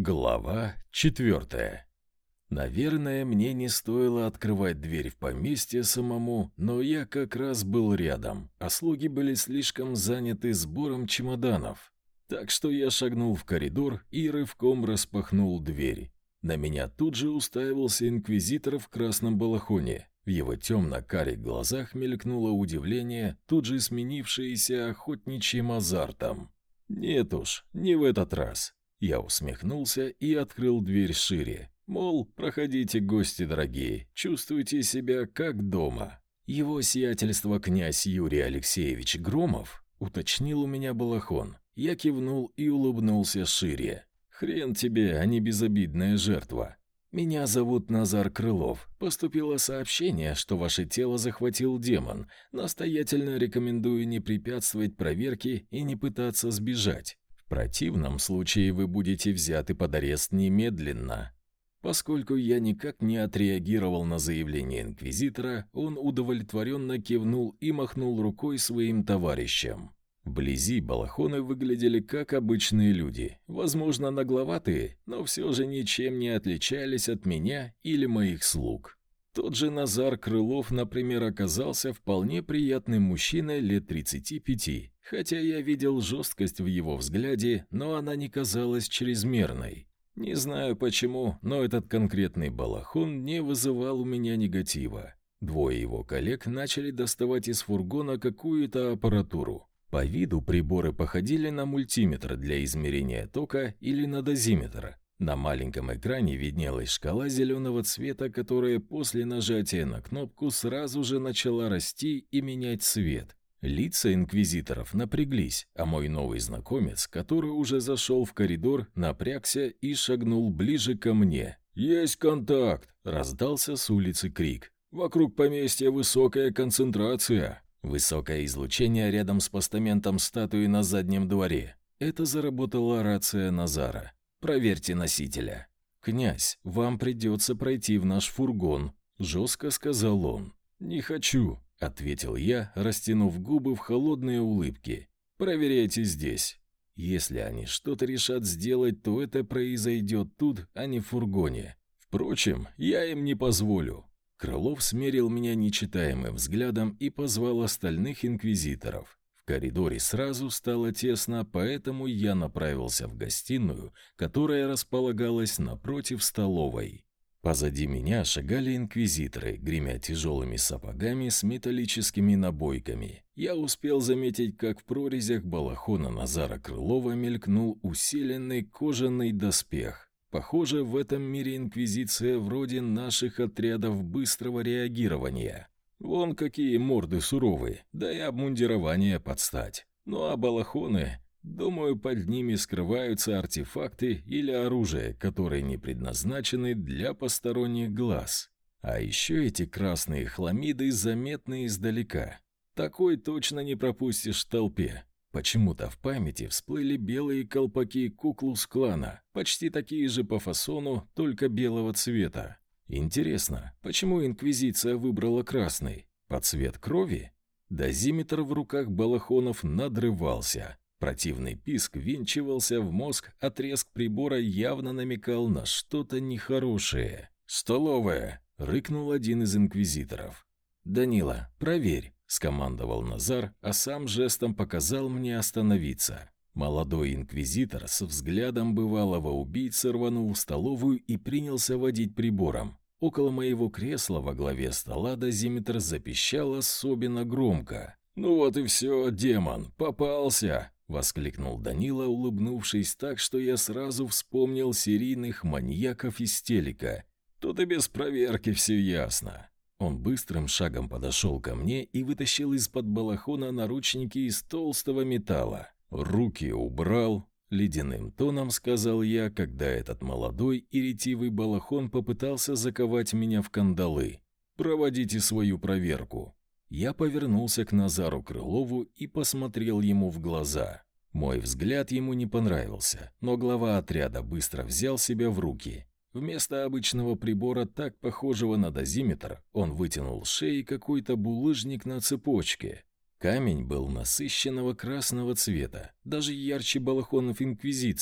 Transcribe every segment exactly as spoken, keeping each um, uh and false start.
Глава четвертая. Наверное, мне не стоило открывать дверь в поместье самому, но я как раз был рядом, а слуги были слишком заняты сбором чемоданов. Так что я шагнул в коридор и рывком распахнул дверь. На меня тут же уставился инквизитор в красном балахоне. В его темно-карих глазах мелькнуло удивление, тут же сменившееся охотничьим азартом. Нет уж, не в этот раз. Я усмехнулся и открыл дверь шире. Мол, проходите, гости дорогие, чувствуйте себя как дома. Его сиятельство князь Юрий Алексеевич Громов уточнил у меня балахон. Я кивнул и улыбнулся шире. Хрен тебе, а не безобидная жертва. Меня зовут Назар Крылов. Поступило сообщение, что ваше тело захватил демон. Настоятельно рекомендую не препятствовать проверке и не пытаться сбежать. В противном случае вы будете взяты под арест немедленно. Поскольку я никак не отреагировал на заявление инквизитора, он удовлетворенно кивнул и махнул рукой своим товарищам. Вблизи балахоны выглядели как обычные люди, возможно, нагловатые, но все же ничем не отличались от меня или моих слуг. Тот же Назар Крылов, например, оказался вполне приятным мужчиной лет тридцати пяти, хотя я видел жесткость в его взгляде, но она не казалась чрезмерной. Не знаю почему, но этот конкретный балахон не вызывал у меня негатива. Двое его коллег начали доставать из фургона какую-то аппаратуру. По виду приборы походили на мультиметр для измерения тока или на дозиметр. На маленьком экране виднелась шкала зеленого цвета, которая после нажатия на кнопку сразу же начала расти и менять цвет. Лица инквизиторов напряглись, а мой новый знакомец, который уже зашел в коридор, напрягся и шагнул ближе ко мне. «Есть контакт!» – раздался с улицы крик. «Вокруг поместья высокая концентрация!» Высокое излучение рядом с постаментом статуи на заднем дворе. Это заработала рация Назара. «Проверьте носителя». «Князь, вам придется пройти в наш фургон», – жестко сказал он. «Не хочу», – ответил я, растянув губы в холодные улыбки. «Проверяйте здесь. Если они что-то решат сделать, то это произойдет тут, а не в фургоне. Впрочем, я им не позволю». Крылов смерил меня нечитаемым взглядом и позвал остальных инквизиторов. В коридоре сразу стало тесно, поэтому я направился в гостиную, которая располагалась напротив столовой. Позади меня шагали инквизиторы, гремя тяжелыми сапогами с металлическими набойками. Я успел заметить, как в прорезях балахона Назара Крылова мелькнул усиленный кожаный доспех. Похоже, в этом мире инквизиция вроде наших отрядов быстрого реагирования. Вон какие морды суровые, да и обмундирование под стать. Ну а балахоны, думаю, под ними скрываются артефакты или оружие, которые не предназначены для посторонних глаз. А еще эти красные хламиды заметны издалека. Такой точно не пропустишь в толпе. Почему-то в памяти всплыли белые колпаки Ку-клукс-клана, почти такие же по фасону, только белого цвета. Интересно, почему инквизиция выбрала красный? Под цвет крови? Дозиметр в руках балахонов надрывался. Противный писк винчивался в мозг, а треск прибора явно намекал на что-то нехорошее. «Столовая!» — рыкнул один из инквизиторов. «Данила, проверь!» — скомандовал Назар, а сам жестом показал мне остановиться. Молодой инквизитор с взглядом бывалого убийцы рванул в столовую и принялся водить прибором. Около моего кресла во главе стола дозиметр запищал особенно громко. «Ну вот и все, демон, попался!» — воскликнул Данила, улыбнувшись так, что я сразу вспомнил серийных маньяков из телека. «Тут и без проверки все ясно». Он быстрым шагом подошел ко мне и вытащил из-под балахона наручники из толстого металла. «Руки убрал», — ледяным тоном сказал я, когда этот молодой и ретивый балахон попытался заковать меня в кандалы. «Проводите свою проверку». Я повернулся к Назару Крылову и посмотрел ему в глаза. Мой взгляд ему не понравился, но глава отряда быстро взял себя в руки. Вместо обычного прибора, так похожего на дозиметр, он вытянул с шеи какой-то булыжник на цепочке. Камень был насыщенного красного цвета, даже ярче балахонов Инквизиции.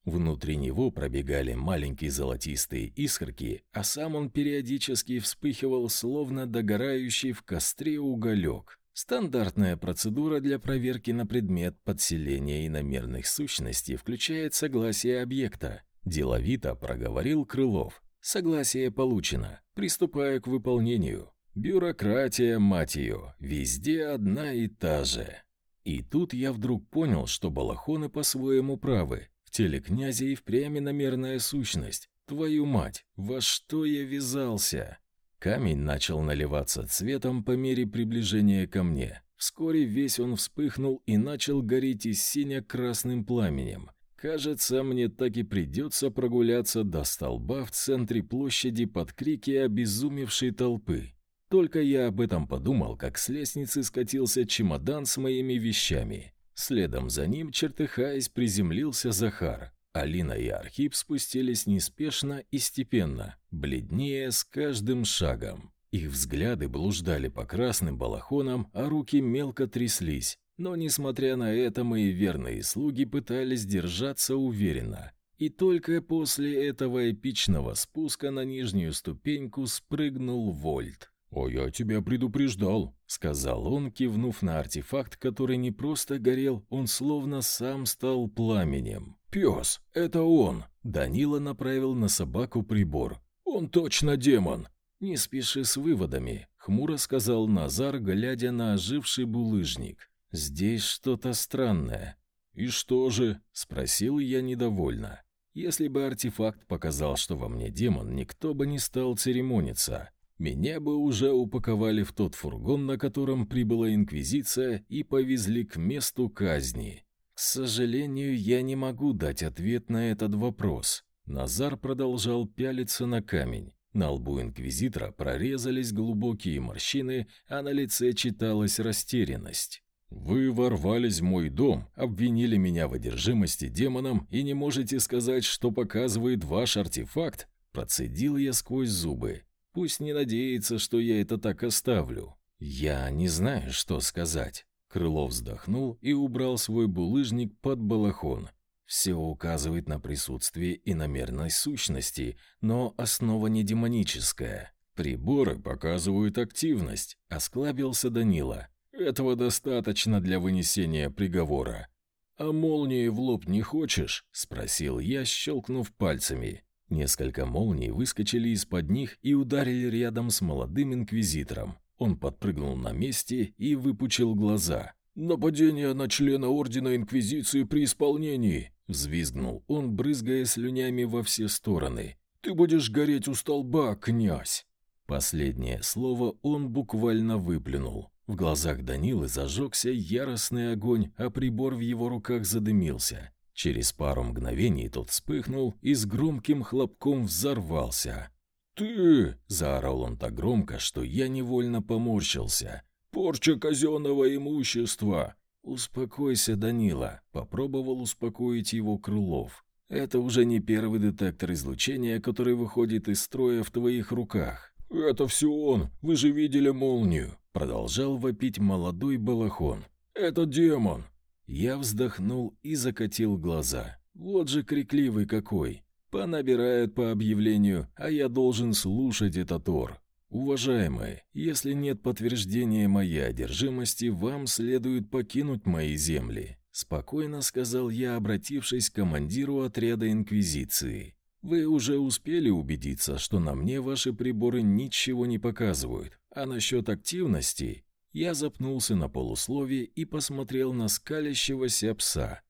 Внутри него пробегали маленькие золотистые искорки, а сам он периодически вспыхивал, словно догорающий в костре уголек. Стандартная процедура для проверки на предмет подселения иномерных сущностей включает согласие объекта. Деловито проговорил Крылов. Согласие получено. Приступаю к выполнению. Бюрократия, мать ее, везде одна и та же. И тут я вдруг понял, что балахоны по-своему правы. В теле князя и впрямь иномерная сущность. Твою мать, во что я ввязался? Камень начал наливаться цветом по мере приближения ко мне. Вскоре весь он вспыхнул и начал гореть и сине-красным пламенем. Кажется, мне так и придется прогуляться до столба в центре площади под крики обезумевшей толпы. Только я об этом подумал, как с лестницы скатился чемодан с моими вещами. Следом за ним, чертыхаясь, приземлился Захар. Алина и Архип спустились неспешно и степенно, бледнее с каждым шагом. Их взгляды блуждали по красным балахонам, а руки мелко тряслись. Но, несмотря на это, мои верные слуги пытались держаться уверенно. И только после этого эпичного спуска на нижнюю ступеньку спрыгнул Вольт. «А я тебя предупреждал», — сказал он, кивнув на артефакт, который не просто горел, он словно сам стал пламенем. «Пес, это он!» — Данила направил на собаку прибор. «Он точно демон!» «Не спеши с выводами», — хмуро сказал Назар, глядя на оживший булыжник. «Здесь что-то странное». «И что же?» — спросил я недовольно. Если бы артефакт показал, что во мне демон, никто бы не стал церемониться. Меня бы уже упаковали в тот фургон, на котором прибыла Инквизиция, и повезли к месту казни. К сожалению, я не могу дать ответ на этот вопрос. Назар продолжал пялиться на камень. На лбу Инквизитора прорезались глубокие морщины, а на лице читалась растерянность. «Вы ворвались в мой дом, обвинили меня в одержимости демоном и не можете сказать, что показывает ваш артефакт?» Процедил я сквозь зубы. Пусть не надеется, что я это так оставлю. Я не знаю, что сказать. Крылов вздохнул и убрал свой булыжник под балахон. Все указывает на присутствие иномерной сущности, но основа не демоническая. Приборы показывают активность, осклабился Данила. Этого достаточно для вынесения приговора. А молнии в лоб не хочешь? Спросил я, щелкнув пальцами. Несколько молний выскочили из-под них и ударили рядом с молодым инквизитором. Он подпрыгнул на месте и выпучил глаза. «Нападение на члена Ордена Инквизиции при исполнении!» Взвизгнул он, брызгая слюнями во все стороны. «Ты будешь гореть у столба, князь!» Последнее слово он буквально выплюнул. В глазах Данилы зажегся яростный огонь, а прибор в его руках задымился. Через пару мгновений тот вспыхнул и с громким хлопком взорвался. «Ты!» – заорал он так громко, что я невольно поморщился. «Порча казенного имущества!» «Успокойся, Данила», – попробовал успокоить его Крылов. «Это уже не первый детектор излучения, который выходит из строя в твоих руках». «Это все он! Вы же видели молнию!» – продолжал вопить молодой балахон. «Это демон!» Я вздохнул и закатил глаза. Вот же крикливый какой. Понабирают по объявлению, а я должен слушать этот ор. Уважаемые, если нет подтверждения моей одержимости, вам следует покинуть мои земли, спокойно сказал я, обратившись к командиру отряда Инквизиции. Вы уже успели убедиться, что на мне ваши приборы ничего не показывают, а насчет активности... Я запнулся на полусловие и посмотрел на скалящегося пса.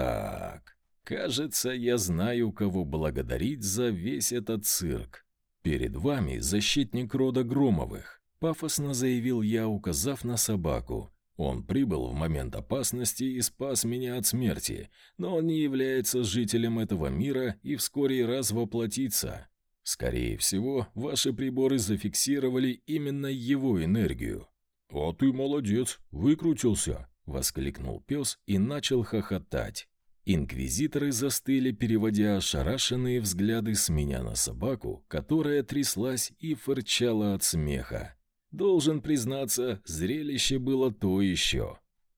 Так, кажется, я знаю, кого благодарить за весь этот цирк. Перед вами защитник рода Громовых, пафосно заявил я, указав на собаку. Он прибыл в момент опасности и спас меня от смерти, но он не является жителем этого мира и вскоре развоплотится. Скорее всего, ваши приборы зафиксировали именно его энергию. «А ты молодец, выкрутился!» — воскликнул пес и начал хохотать. Инквизиторы застыли, переводя ошарашенные взгляды с меня на собаку, которая тряслась и фырчала от смеха. Должен признаться, зрелище было то еще.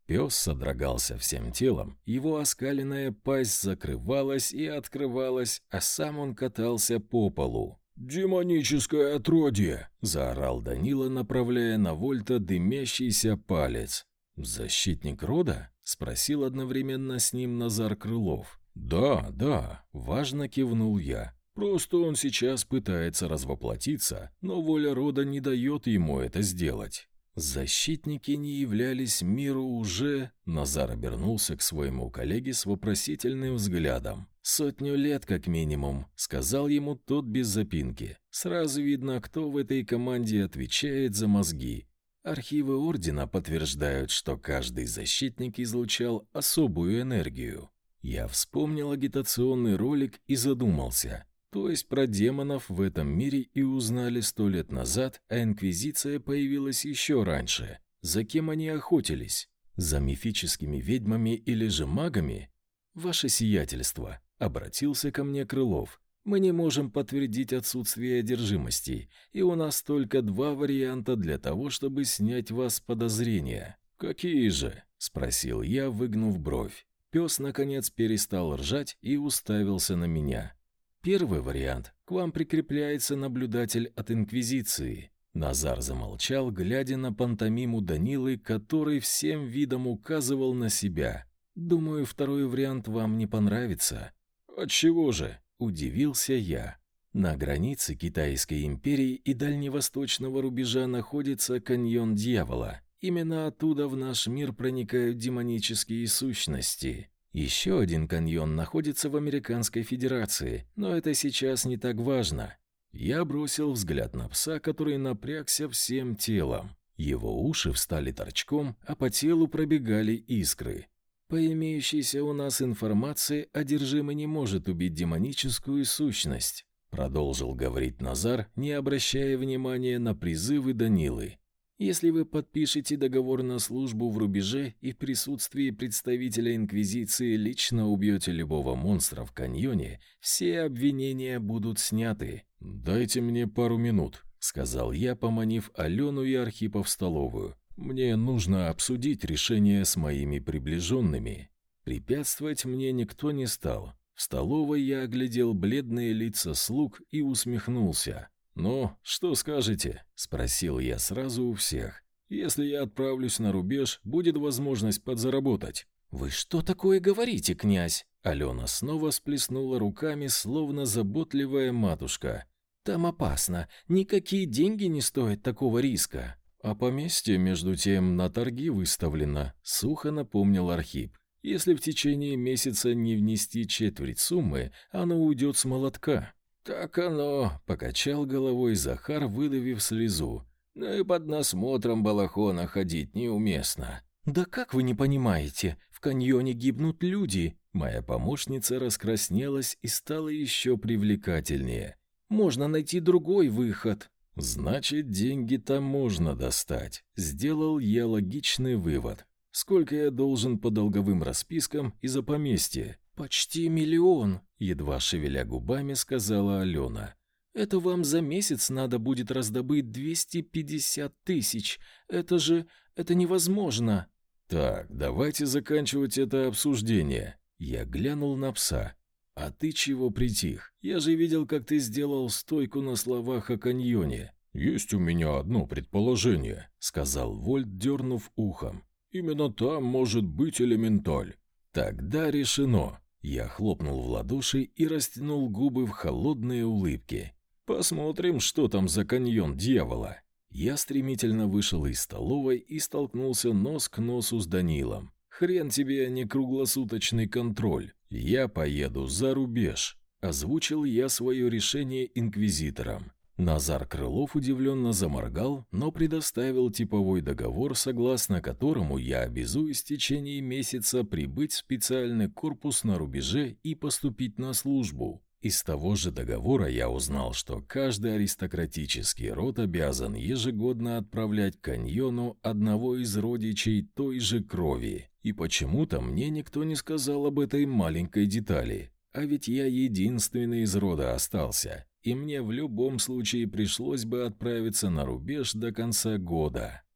Пес содрогался всем телом, его оскаленная пасть закрывалась и открывалась, а сам он катался по полу. «Демоническое отродье!» – заорал Данила, направляя на Вольта дымящийся палец. «Защитник рода?» – спросил одновременно с ним Назар Крылов. «Да, да», – важно кивнул я. «Просто он сейчас пытается развоплотиться, но воля рода не дает ему это сделать». Защитники не являлись миру уже... Назар обернулся к своему коллеге с вопросительным взглядом. «Сотню лет как минимум», — сказал ему тот без запинки. «Сразу видно, кто в этой команде отвечает за мозги. Архивы Ордена подтверждают, что каждый защитник излучал особую энергию». Я вспомнил агитационный ролик и задумался. То есть про демонов в этом мире и узнали сто лет назад, а Инквизиция появилась еще раньше. За кем они охотились? За мифическими ведьмами или же магами? «Ваше сиятельство», — обратился ко мне Крылов. «Мы не можем подтвердить отсутствие одержимости, и у нас только два варианта для того, чтобы снять вас с подозрения». «Какие же?» — спросил я, выгнув бровь. Пес, наконец, перестал ржать и уставился на меня. «Первый вариант. К вам прикрепляется наблюдатель от Инквизиции». Назар замолчал, глядя на пантомиму Данилы, который всем видом указывал на себя. «Думаю, второй вариант вам не понравится». «Отчего же?» – удивился я. На границе Китайской империи и дальневосточного рубежа находится каньон Дьявола. Именно оттуда в наш мир проникают демонические сущности. Еще один каньон находится в Американской Федерации, но это сейчас не так важно. Я бросил взгляд на пса, который напрягся всем телом. Его уши встали торчком, а по телу пробегали искры. По имеющейся у нас информации, одержимый не может убить демоническую сущность, продолжил говорить Назар, не обращая внимания на призывы Данилы. Если вы подпишете договор на службу в рубеже и в присутствии представителя Инквизиции лично убьете любого монстра в каньоне, все обвинения будут сняты. «Дайте мне пару минут», — сказал я, поманив Алену и Архипа в столовую. «Мне нужно обсудить решение с моими приближенными». Препятствовать мне никто не стал. В столовой я оглядел бледные лица слуг и усмехнулся. «Ну, что скажете?» – спросил я сразу у всех. «Если я отправлюсь на рубеж, будет возможность подзаработать». «Вы что такое говорите, князь?» Алена снова сплеснула руками, словно заботливая матушка. «Там опасно. Никакие деньги не стоят такого риска». «А поместье, между тем, на торги выставлено», – сухо напомнил Архип. «Если в течение месяца не внести четверть суммы, оно уйдет с молотка». «Так оно», — покачал головой Захар, выдавив слезу. «Ну и под насмотром балахона ходить неуместно». «Да как вы не понимаете? В каньоне гибнут люди». Моя помощница раскраснелась и стала еще привлекательнее. «Можно найти другой выход». «Значит, деньги там можно достать», — сделал я логичный вывод. «Сколько я должен по долговым распискам и за поместье?» «Почти миллион», — едва шевеля губами сказала Алена. «Это вам за месяц надо будет раздобыть двести пятьдесят тысяч. Это же... это невозможно». «Так, давайте заканчивать это обсуждение». Я глянул на пса. «А ты чего притих? Я же видел, как ты сделал стойку на словах о каньоне». «Есть у меня одно предположение», — сказал Вольт, дернув ухом. «Именно там может быть элементаль». «Тогда решено». Я хлопнул в ладоши и растянул губы в холодные улыбки. «Посмотрим, что там за каньон Дьявола». Я стремительно вышел из столовой и столкнулся нос к носу с Данилом. «Хрен тебе, а не круглосуточный контроль. Я поеду за рубеж», — озвучил я свое решение инквизиторам. Назар Крылов удивленно заморгал, но предоставил типовой договор, согласно которому я обязуюсь в течение месяца прибыть в специальный корпус на рубеже и поступить на службу. Из того же договора я узнал, что каждый аристократический род обязан ежегодно отправлять к каньону одного из родичей той же крови. И почему-то мне никто не сказал об этой маленькой детали. А ведь я единственный из рода остался, и мне в любом случае пришлось бы отправиться на рубеж до конца года.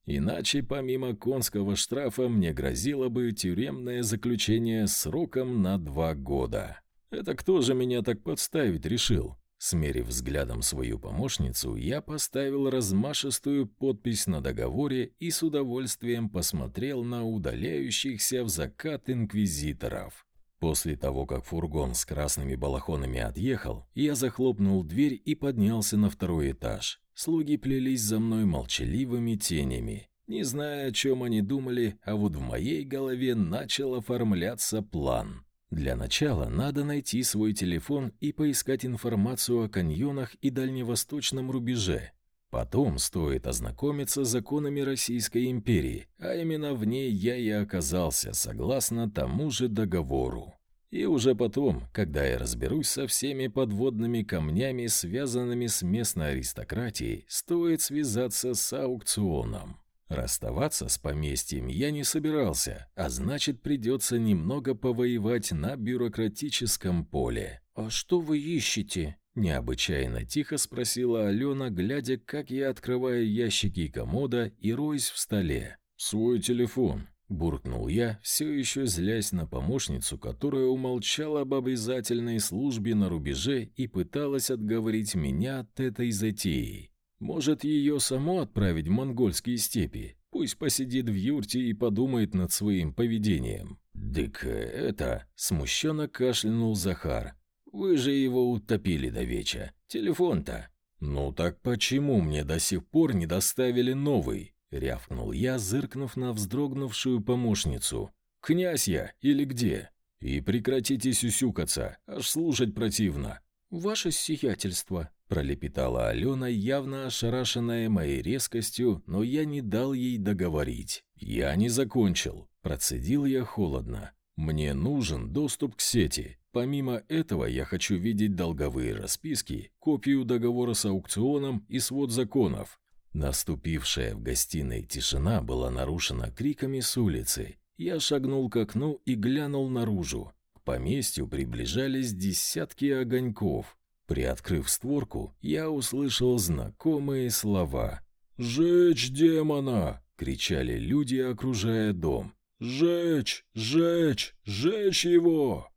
Иначе помимо конского штрафа мне грозило бы тюремное заключение сроком на два года. Это кто же меня так подставить решил? Смерив взглядом свою помощницу, я поставил размашистую подпись на договоре и с удовольствием посмотрел на удаляющихся в закат инквизиторов. После того, как фургон с красными балахонами отъехал, я захлопнул дверь и поднялся на второй этаж. Слуги плелись за мной молчаливыми тенями. Не зная, о чем они думали, а вот в моей голове начал оформляться план. Для начала надо найти свой телефон и поискать информацию о каньонах и дальневосточном рубеже. Потом стоит ознакомиться с законами Российской империи, а именно в ней я и оказался, согласно тому же договору. И уже потом, когда я разберусь со всеми подводными камнями, связанными с местной аристократией, стоит связаться с аукционом. Расставаться с поместьем я не собирался, а значит, придется немного повоевать на бюрократическом поле. «А что вы ищете?» – необычайно тихо спросила Алена, глядя, как я открываю ящики комода и роюсь в столе. «Свой телефон», – буркнул я, все еще злясь на помощницу, которая умолчала об обязательной службе на рубеже и пыталась отговорить меня от этой затеи. Может, ее само отправить в монгольские степи? Пусть посидит в юрте и подумает над своим поведением. «Дык это...» — смущенно кашлянул Захар. «Вы же его утопили до веча. Телефон-то». «Ну так почему мне до сих пор не доставили новый?» — рявкнул я, зыркнув на вздрогнувшую помощницу. «Князь я или где? И прекратите сюсюкаться, аж слушать противно». «Ваше сиятельство», — пролепетала Алена, явно ошарашенная моей резкостью, но я не дал ей договорить. «Я не закончил», — процедил я холодно. «Мне нужен доступ к сети. Помимо этого я хочу видеть долговые расписки, копию договора с аукционом и свод законов». Наступившая в гостиной тишина была нарушена криками с улицы. Я шагнул к окну и глянул наружу. К поместью приближались десятки огоньков. Приоткрыв створку, я услышал знакомые слова. «Жечь демона!» — кричали люди, окружая дом. «Жечь! Жечь! Жечь его!»